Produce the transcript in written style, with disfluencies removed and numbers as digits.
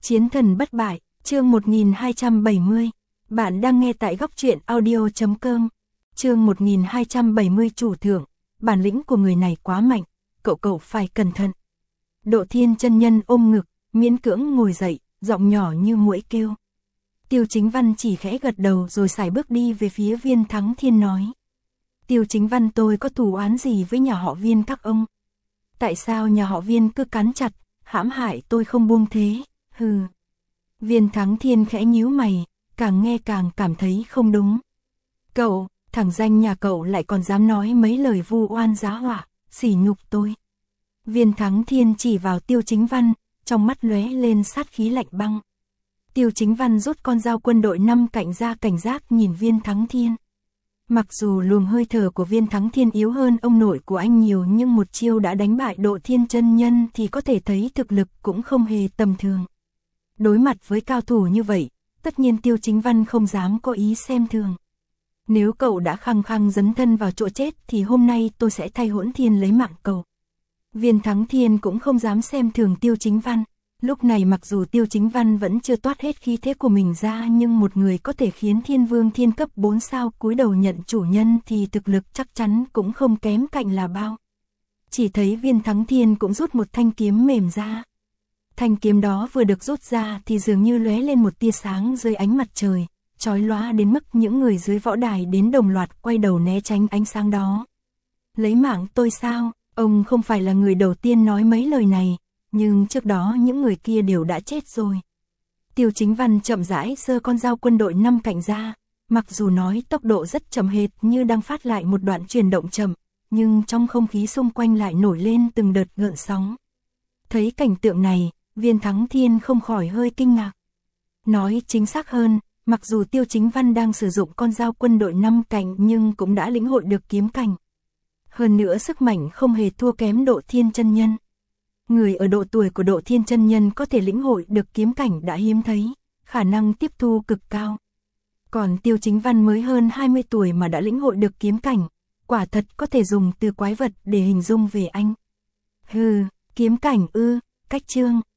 Chiến thần bất bại, chương 1270. Bạn đang nghe tại góc truyện audio.com. Chương 1270 chủ thượng, bản lĩnh của người này quá mạnh, cậu phải cẩn thận. Độ Thiên chân nhân ôm ngực, miễn cưỡng ngồi dậy, giọng nhỏ như muỗi kêu. Tiêu Chính Văn chỉ khẽ gật đầu rồi sải bước đi về phía Viên Thắng Thiên nói. Tiêu Chính Văn, tôi có thù oán gì với nhà họ Viên các ông? Tại sao nhà họ Viên cứ cắn chặt, hãm hại tôi không buông thế? Hừ. Viên Thắng Thiên khẽ nhíu mày, càng nghe càng cảm thấy không đúng. Cậu, thằng danh nhà cậu lại còn dám nói mấy lời vu oan giá họa, sỉ nhục tôi. Viên Thắng Thiên chỉ vào Tiêu Chính Văn, trong mắt lóe lên sát khí lạnh băng. Tiêu Chính Văn rút con dao quân đội 5 cạnh ra, cảnh giác nhìn Viên Thắng Thiên. Mặc dù luồng hơi thở của Viên Thắng Thiên yếu hơn ông nội của anh nhiều, nhưng một chiêu đã đánh bại Độ Thiên chân nhân thì có thể thấy thực lực cũng không hề tầm thường. Đối mặt với cao thủ như vậy, tất nhiên Tiêu Chính Văn không dám có ý xem thường. Nếu cậu đã khăng khăng dấn thân vào chỗ chết thì hôm nay tôi sẽ thay Hỗn Thiên lấy mạng cậu. Viên Thắng Thiên cũng không dám xem thường Tiêu Chính Văn. Lúc này mặc dù Tiêu Chính Văn vẫn chưa toát hết khí thế của mình ra, nhưng một người có thể khiến Thiên Vương Thiên cấp 4 sao cúi đầu nhận chủ nhân thì thực lực chắc chắn cũng không kém cạnh là bao. Chỉ thấy Viên Thắng Thiên cũng rút một thanh kiếm mềm ra. Thanh kiếm đó vừa được rút ra thì dường như lóe lên một tia sáng dưới ánh mặt trời, chói lóa đến mức những người dưới võ đài đến đồng loạt quay đầu né tránh ánh sáng đó. Lấy mạng tôi sao? Ông không phải là người đầu tiên nói mấy lời này, nhưng trước đó những người kia đều đã chết rồi. Tiêu Chính Văn chậm rãi giơ con dao quân đội 5 cạnh ra, mặc dù nói tốc độ rất chậm hệt như đang phát lại một đoạn chuyển động chậm, nhưng trong không khí xung quanh lại nổi lên từng đợt gợn sóng. Thấy cảnh tượng này, Viên Thắng Thiên không khỏi hơi kinh ngạc. Nói chính xác hơn, mặc dù Tiêu Chính Văn đang sử dụng con dao quân đội 5 cạnh nhưng cũng đã lĩnh hội được kiếm cảnh. Hơn nữa sức mạnh không hề thua kém Độ Thiên chân nhân. Người ở độ tuổi của Độ Thiên chân nhân có thể lĩnh hội được kiếm cảnh đã hiếm thấy, khả năng tiếp thu cực cao. Còn Tiêu Chính Văn mới hơn 20 tuổi mà đã lĩnh hội được kiếm cảnh, quả thật có thể dùng từ quái vật để hình dung về anh. Hừ, kiếm cảnh ư? Cách chương,